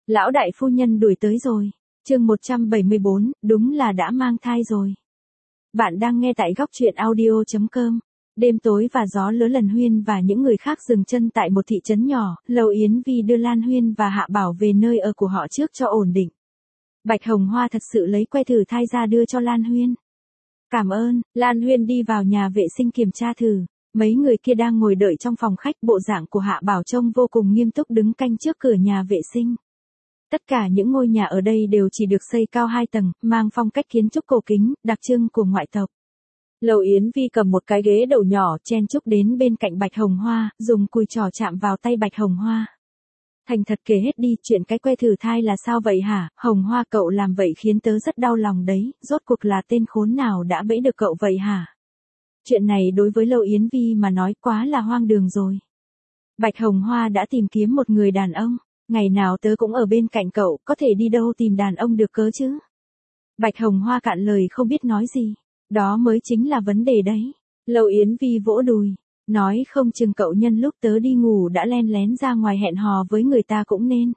Lão đại phu nhân đuổi tới rồi. Chương 174, đúng là đã mang thai rồi. Bạn đang nghe tại góc truyện audio.com. Đêm tối và gió lỡ lần Huyên và những người khác dừng chân tại một thị trấn nhỏ, Lầu Yến Vi đưa Lan Huyên và Hạ Bảo về nơi ở của họ trước cho ổn định. Bạch Hồng Hoa thật sự lấy que thử thai ra đưa cho Lan Huyên. Cảm ơn. Lan Huyên đi vào nhà vệ sinh kiểm tra thử. Mấy người kia đang ngồi đợi trong phòng khách, bộ dạng của Hạ Bảo trông vô cùng nghiêm túc đứng canh trước cửa nhà vệ sinh. Tất cả những ngôi nhà ở đây đều chỉ được xây cao 2 tầng, mang phong cách kiến trúc cổ kính, đặc trưng của ngoại tộc. Lầu Yến Vi cầm một cái ghế đầu nhỏ chen chúc đến bên cạnh Bạch Hồng Hoa, dùng cùi trỏ chạm vào tay Bạch Hồng Hoa. Thành thật kể hết đi, chuyện cái que thử thai là sao vậy hả? Hồng Hoa, cậu làm vậy khiến tớ rất đau lòng đấy, rốt cuộc là tên khốn nào đã bẫy được cậu vậy hả? Chuyện này đối với Lầu Yến Vi mà nói quá là hoang đường rồi. Bạch Hồng Hoa đã tìm kiếm một người đàn ông. Ngày nào tớ cũng ở bên cạnh cậu, có thể đi đâu tìm đàn ông được cơ chứ? Bạch Hồng Hoa cạn lời không biết nói gì. Đó mới chính là vấn đề đấy. Lầu Yến Vi vỗ đùi. Nói không chừng cậu nhân lúc tớ đi ngủ đã len lén ra ngoài hẹn hò với người ta cũng nên.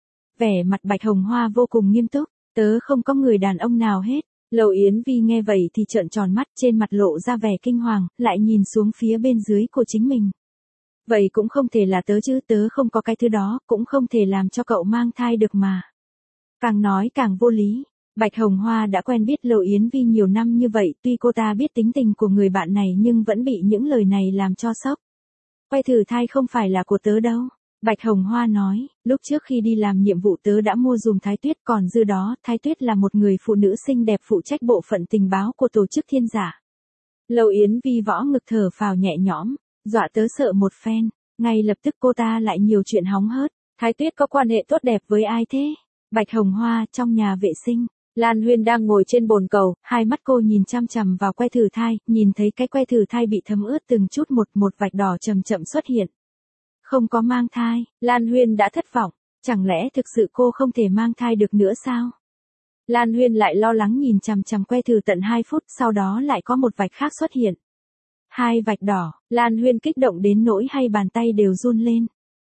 Vẻ mặt Bạch Hồng Hoa vô cùng nghiêm túc. Tớ không có người đàn ông nào hết. Lầu Yến Vi nghe vậy thì trợn tròn mắt, trên mặt lộ ra vẻ kinh hoàng, lại nhìn xuống phía bên dưới của chính mình. Vậy cũng không thể là tớ chứ, tớ không có cái thứ đó, cũng không thể làm cho cậu mang thai được mà. Càng nói càng vô lý. Bạch Hồng Hoa đã quen biết Lầu Yến Vi nhiều năm như vậy, tuy cô ta biết tính tình của người bạn này nhưng vẫn bị những lời này làm cho sốc. Que thử thai không phải là của tớ đâu. Bạch Hồng Hoa nói, lúc trước khi đi làm nhiệm vụ tớ đã mua dùm Thái Tuyết, còn dư đó, Thái Tuyết là một người phụ nữ xinh đẹp phụ trách bộ phận tình báo của tổ chức Thiên Giả. Lầu Yến Vi võ ngực thở phào nhẹ nhõm, dọa tớ sợ một phen, ngay lập tức cô ta lại nhiều chuyện hóng hớt. Thái Tuyết có quan hệ tốt đẹp với ai thế? Bạch Hồng Hoa, trong nhà vệ sinh, Lan Huyên đang ngồi trên bồn cầu, hai mắt cô nhìn chăm chằm vào que thử thai, nhìn thấy cái que thử thai bị thấm ướt từng chút một vạch đỏ chậm chậm xuất hiện. Không có mang thai, Lan Huyên đã thất vọng, chẳng lẽ thực sự cô không thể mang thai được nữa sao? Lan Huyên lại lo lắng nhìn chằm chằm que thử tận 2 phút, sau đó lại có một vạch khác xuất hiện. 2 vạch đỏ, Lan Huyên kích động đến nỗi hai bàn tay đều run lên.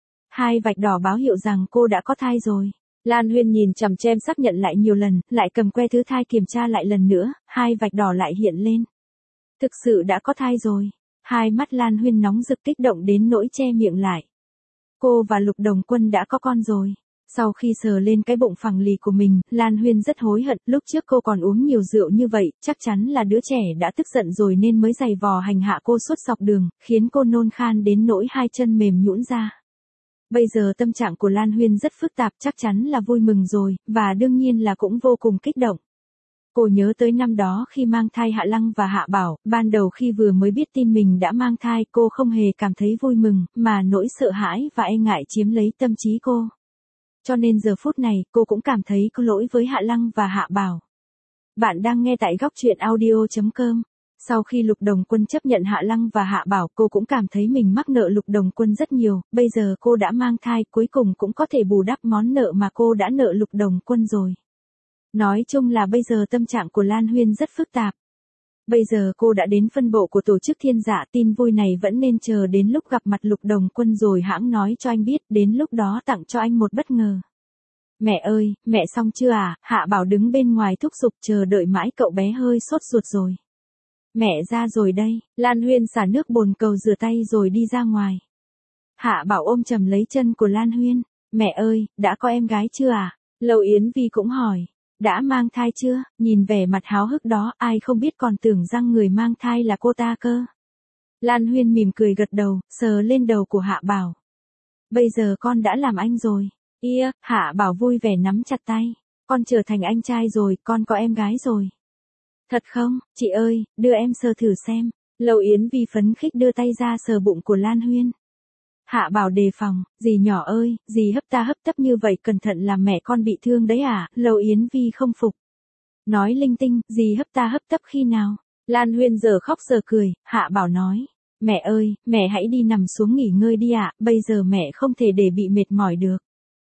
2 vạch đỏ báo hiệu rằng cô đã có thai rồi. Lan Huyên nhìn chằm chằm xác nhận lại nhiều lần, lại cầm que thứ thai kiểm tra lại lần nữa, 2 vạch đỏ lại hiện lên. Thực sự đã có thai rồi. Hai mắt Lan Huyên nóng rực kích động đến nỗi che miệng lại. Cô và Lục Đồng Quân đã có con rồi. Sau khi sờ lên cái bụng phẳng lì của mình, Lan Huyên rất hối hận, lúc trước cô còn uống nhiều rượu như vậy, chắc chắn là đứa trẻ đã tức giận rồi nên mới giày vò hành hạ cô suốt dọc đường, khiến cô nôn khan đến nỗi 2 chân mềm nhũn ra. Bây giờ tâm trạng của Lan Huyên rất phức tạp, chắc chắn là vui mừng rồi, và đương nhiên là cũng vô cùng kích động. Cô nhớ tới năm đó khi mang thai Hạ Lăng và Hạ Bảo, ban đầu khi vừa mới biết tin mình đã mang thai, cô không hề cảm thấy vui mừng, mà nỗi sợ hãi và e ngại chiếm lấy tâm trí cô. Cho nên giờ phút này, cô cũng cảm thấy có lỗi với Hạ Lăng và Hạ Bảo. Bạn đang nghe tại góc truyện audio.com. Sau khi Lục Đồng Quân chấp nhận Hạ Lăng và Hạ Bảo, cô cũng cảm thấy mình mắc nợ Lục Đồng Quân rất nhiều, bây giờ cô đã mang thai, cuối cùng cũng có thể bù đắp món nợ mà cô đã nợ Lục Đồng Quân rồi. Nói chung là bây giờ tâm trạng của Lan Huyên rất phức tạp. Bây giờ cô đã đến phân bộ của tổ chức Thiên Giả, tin vui này vẫn nên chờ đến lúc gặp mặt Lục Đồng Quân rồi hãng nói cho anh biết, đến lúc đó tặng cho anh một bất ngờ. Mẹ ơi, mẹ xong chưa à? Hạ Bảo đứng bên ngoài thúc giục, chờ đợi mãi cậu bé hơi sốt ruột rồi. Mẹ ra rồi đây. Lan Huyên xả nước bồn cầu rửa tay rồi đi ra ngoài. Hạ Bảo ôm chầm lấy chân của Lan Huyên. Mẹ ơi, đã có em gái chưa à? Lầu Yến Vi cũng hỏi. Đã mang thai chưa? Nhìn vẻ mặt háo hức đó, ai không biết còn tưởng rằng người mang thai là cô ta cơ. Lan Huyên mỉm cười gật đầu, sờ lên đầu của Hạ Bảo. Bây giờ con đã làm anh rồi. Hạ Bảo vui vẻ nắm chặt tay. Con trở thành anh trai rồi, con có em gái rồi. Thật không, chị ơi, đưa em sờ thử xem. Lầu Yến Vi phấn khích đưa tay ra sờ bụng của Lan Huyên. Hạ Bảo đề phòng, dì nhỏ ơi, dì hấp ta hấp tấp như vậy cẩn thận làm mẹ con bị thương đấy à? Lầu Yến Vi không phục. Nói linh tinh, dì hấp ta hấp tấp khi nào? Lan Huyên giờ khóc giờ cười, Hạ Bảo nói. Mẹ ơi, mẹ hãy đi nằm xuống nghỉ ngơi đi ạ, bây giờ mẹ không thể để bị mệt mỏi được.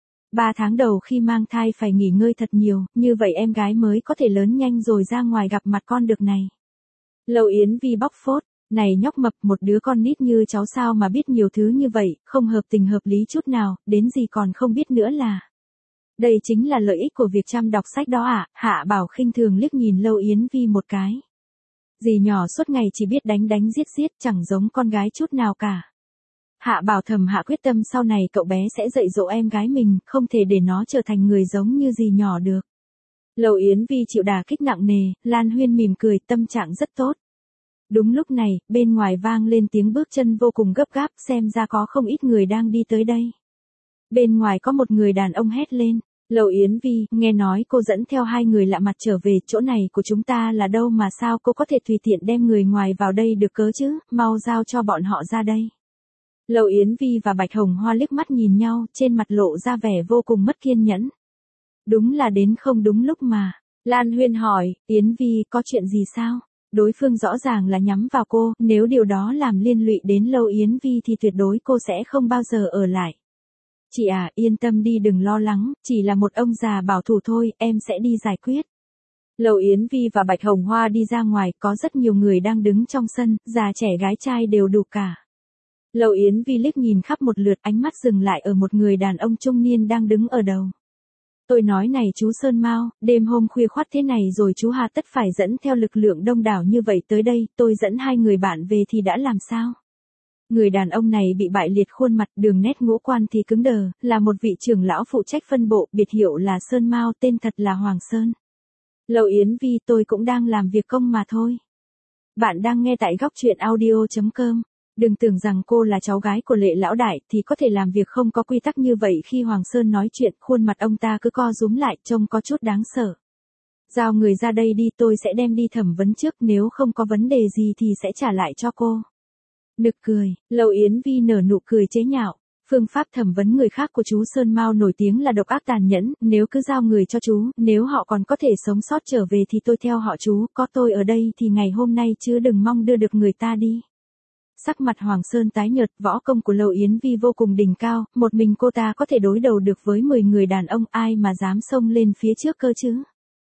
3 tháng đầu khi mang thai phải nghỉ ngơi thật nhiều, như vậy em gái mới có thể lớn nhanh rồi ra ngoài gặp mặt con được này. Lầu Yến Vi bóc phốt. Này nhóc mập, một đứa con nít như cháu sao mà biết nhiều thứ như vậy, không hợp tình hợp lý chút nào, đến gì còn không biết nữa là. Đây chính là lợi ích của việc chăm đọc sách đó à, Hạ Bảo khinh thường liếc nhìn Lâu Yến Vi một cái. Dì nhỏ suốt ngày chỉ biết đánh đánh giết giết, chẳng giống con gái chút nào cả. Hạ Bảo thầm hạ quyết tâm sau này cậu bé sẽ dạy dỗ em gái mình, không thể để nó trở thành người giống như dì nhỏ được. Lâu Yến Vi chịu đả kích nặng nề, Lan Huyên mỉm cười, tâm trạng rất tốt. Đúng lúc này, bên ngoài vang lên tiếng bước chân vô cùng gấp gáp, xem ra có không ít người đang đi tới đây. Bên ngoài có một người đàn ông hét lên, Lâu Yến Vi, nghe nói cô dẫn theo 2 người lạ mặt trở về, chỗ này của chúng ta là đâu mà sao cô có thể tùy tiện đem người ngoài vào đây được cớ chứ, mau giao cho bọn họ ra đây. Lâu Yến Vi và Bạch Hồng Hoa liếc mắt nhìn nhau, trên mặt lộ ra vẻ vô cùng mất kiên nhẫn. Đúng là đến không đúng lúc mà. Lan Huyên hỏi, Yến Vi có chuyện gì sao? Đối phương rõ ràng là nhắm vào cô, nếu điều đó làm liên lụy đến Lâu Yến Vi thì tuyệt đối cô sẽ không bao giờ ở lại. Chị à, yên tâm đi, đừng lo lắng, chỉ là một ông già bảo thủ thôi, em sẽ đi giải quyết. Lâu Yến Vi và Bạch Hồng Hoa đi ra ngoài, có rất nhiều người đang đứng trong sân, già trẻ gái trai đều đủ cả. Lâu Yến Vi liếc nhìn khắp một lượt, ánh mắt dừng lại ở một người đàn ông trung niên đang đứng ở đầu. Tôi nói này chú Sơn Mao, đêm hôm khuya khoắt thế này rồi chú hà tất phải dẫn theo lực lượng đông đảo như vậy tới đây, tôi dẫn 2 người bạn về thì đã làm sao? Người đàn ông này bị bại liệt khuôn mặt, đường nét ngũ quan thì cứng đờ, là một vị trưởng lão phụ trách phân bộ, biệt hiệu là Sơn Mao, tên thật là Hoàng Sơn. Lâu Yến Vi, tôi cũng đang làm việc công mà thôi. Bạn đang nghe tại góc truyện audio.com. Đừng tưởng rằng cô là cháu gái của Lệ lão đại thì có thể làm việc không có quy tắc như vậy. Khi Hoàng Sơn nói chuyện, khuôn mặt ông ta cứ co rúm lại, trông có chút đáng sợ. Giao người ra đây đi, tôi sẽ đem đi thẩm vấn trước, nếu không có vấn đề gì thì sẽ trả lại cho cô. Nực cười, Lâu Yến Vi nở nụ cười chế nhạo. Phương pháp thẩm vấn người khác của chú Sơn Mao nổi tiếng là độc ác tàn nhẫn, nếu cứ giao người cho chú, nếu họ còn có thể sống sót trở về thì tôi theo họ chú, có tôi ở đây thì ngày hôm nay chứ đừng mong đưa được người ta đi. Sắc mặt Hoàng Sơn tái nhợt, võ công của Lâu Yến Vi vô cùng đỉnh cao, một mình cô ta có thể đối đầu được với 10 người đàn ông, ai mà dám xông lên phía trước cơ chứ.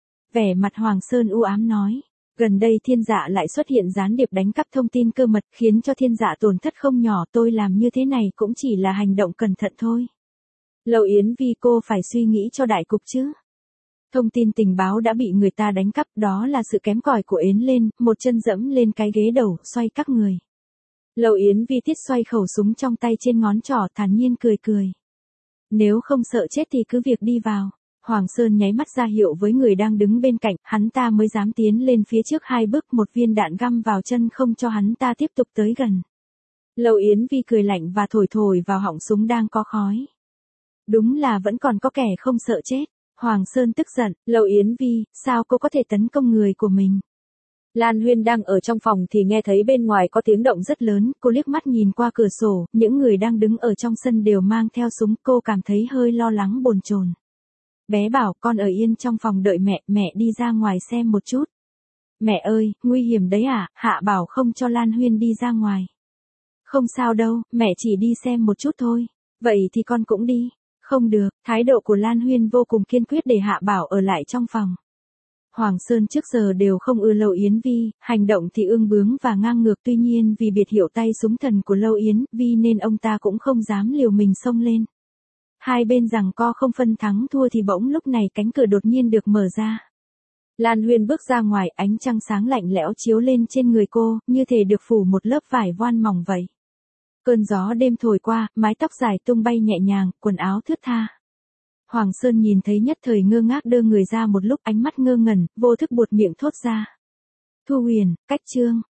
Vẻ mặt Hoàng Sơn u ám nói, gần đây Thiên Dạ lại xuất hiện gián điệp đánh cắp thông tin cơ mật, khiến cho Thiên Dạ tổn thất không nhỏ, tôi làm như thế này cũng chỉ là hành động cẩn thận thôi. Lâu Yến Vi, cô phải suy nghĩ cho đại cục chứ. Thông tin tình báo đã bị người ta đánh cắp, đó là sự kém cỏi của Yến lên, một chân dẫm lên cái ghế đầu, xoay các người. Lâu Yến Vi tiết xoay khẩu súng trong tay trên ngón trỏ, thản nhiên cười cười. Nếu không sợ chết thì cứ việc đi vào. Hoàng Sơn nháy mắt ra hiệu với người đang đứng bên cạnh, hắn ta mới dám tiến lên phía trước 2 bước, một viên đạn găm vào chân không cho hắn ta tiếp tục tới gần. Lâu Yến Vi cười lạnh và thổi thổi vào họng súng đang có khói. Đúng là vẫn còn có kẻ không sợ chết. Hoàng Sơn tức giận, Lâu Yến Vi, sao cô có thể tấn công người của mình? Lan Huyên đang ở trong phòng thì nghe thấy bên ngoài có tiếng động rất lớn, cô liếc mắt nhìn qua cửa sổ, những người đang đứng ở trong sân đều mang theo súng, cô cảm thấy hơi lo lắng bồn chồn. Bé bảo, con ở yên trong phòng đợi mẹ, mẹ đi ra ngoài xem một chút. Mẹ ơi, nguy hiểm đấy à? Hạ Bảo không cho Lan Huyên đi ra ngoài. Không sao đâu, mẹ chỉ đi xem một chút thôi. Vậy thì con cũng đi. Không được, thái độ của Lan Huyên vô cùng kiên quyết để Hạ Bảo ở lại trong phòng. Hoàng Sơn trước giờ đều không ưa Lâu Yến Vi, hành động thì ương bướng và ngang ngược, tuy nhiên vì biệt hiệu tay súng thần của Lâu Yến Vi nên ông ta cũng không dám liều mình xông lên. Hai bên giằng co không phân thắng thua thì bỗng lúc này cánh cửa đột nhiên được mở ra. Lan Huyên bước ra ngoài, ánh trăng sáng lạnh lẽo chiếu lên trên người cô, như thể được phủ một lớp vải voan mỏng vậy. Cơn gió đêm thổi qua, mái tóc dài tung bay nhẹ nhàng, quần áo thướt tha. Hoàng Sơn nhìn thấy nhất thời ngơ ngác, đơ người ra một lúc, ánh mắt ngơ ngẩn, vô thức buột miệng thốt ra. Thu Huyền, cách chương.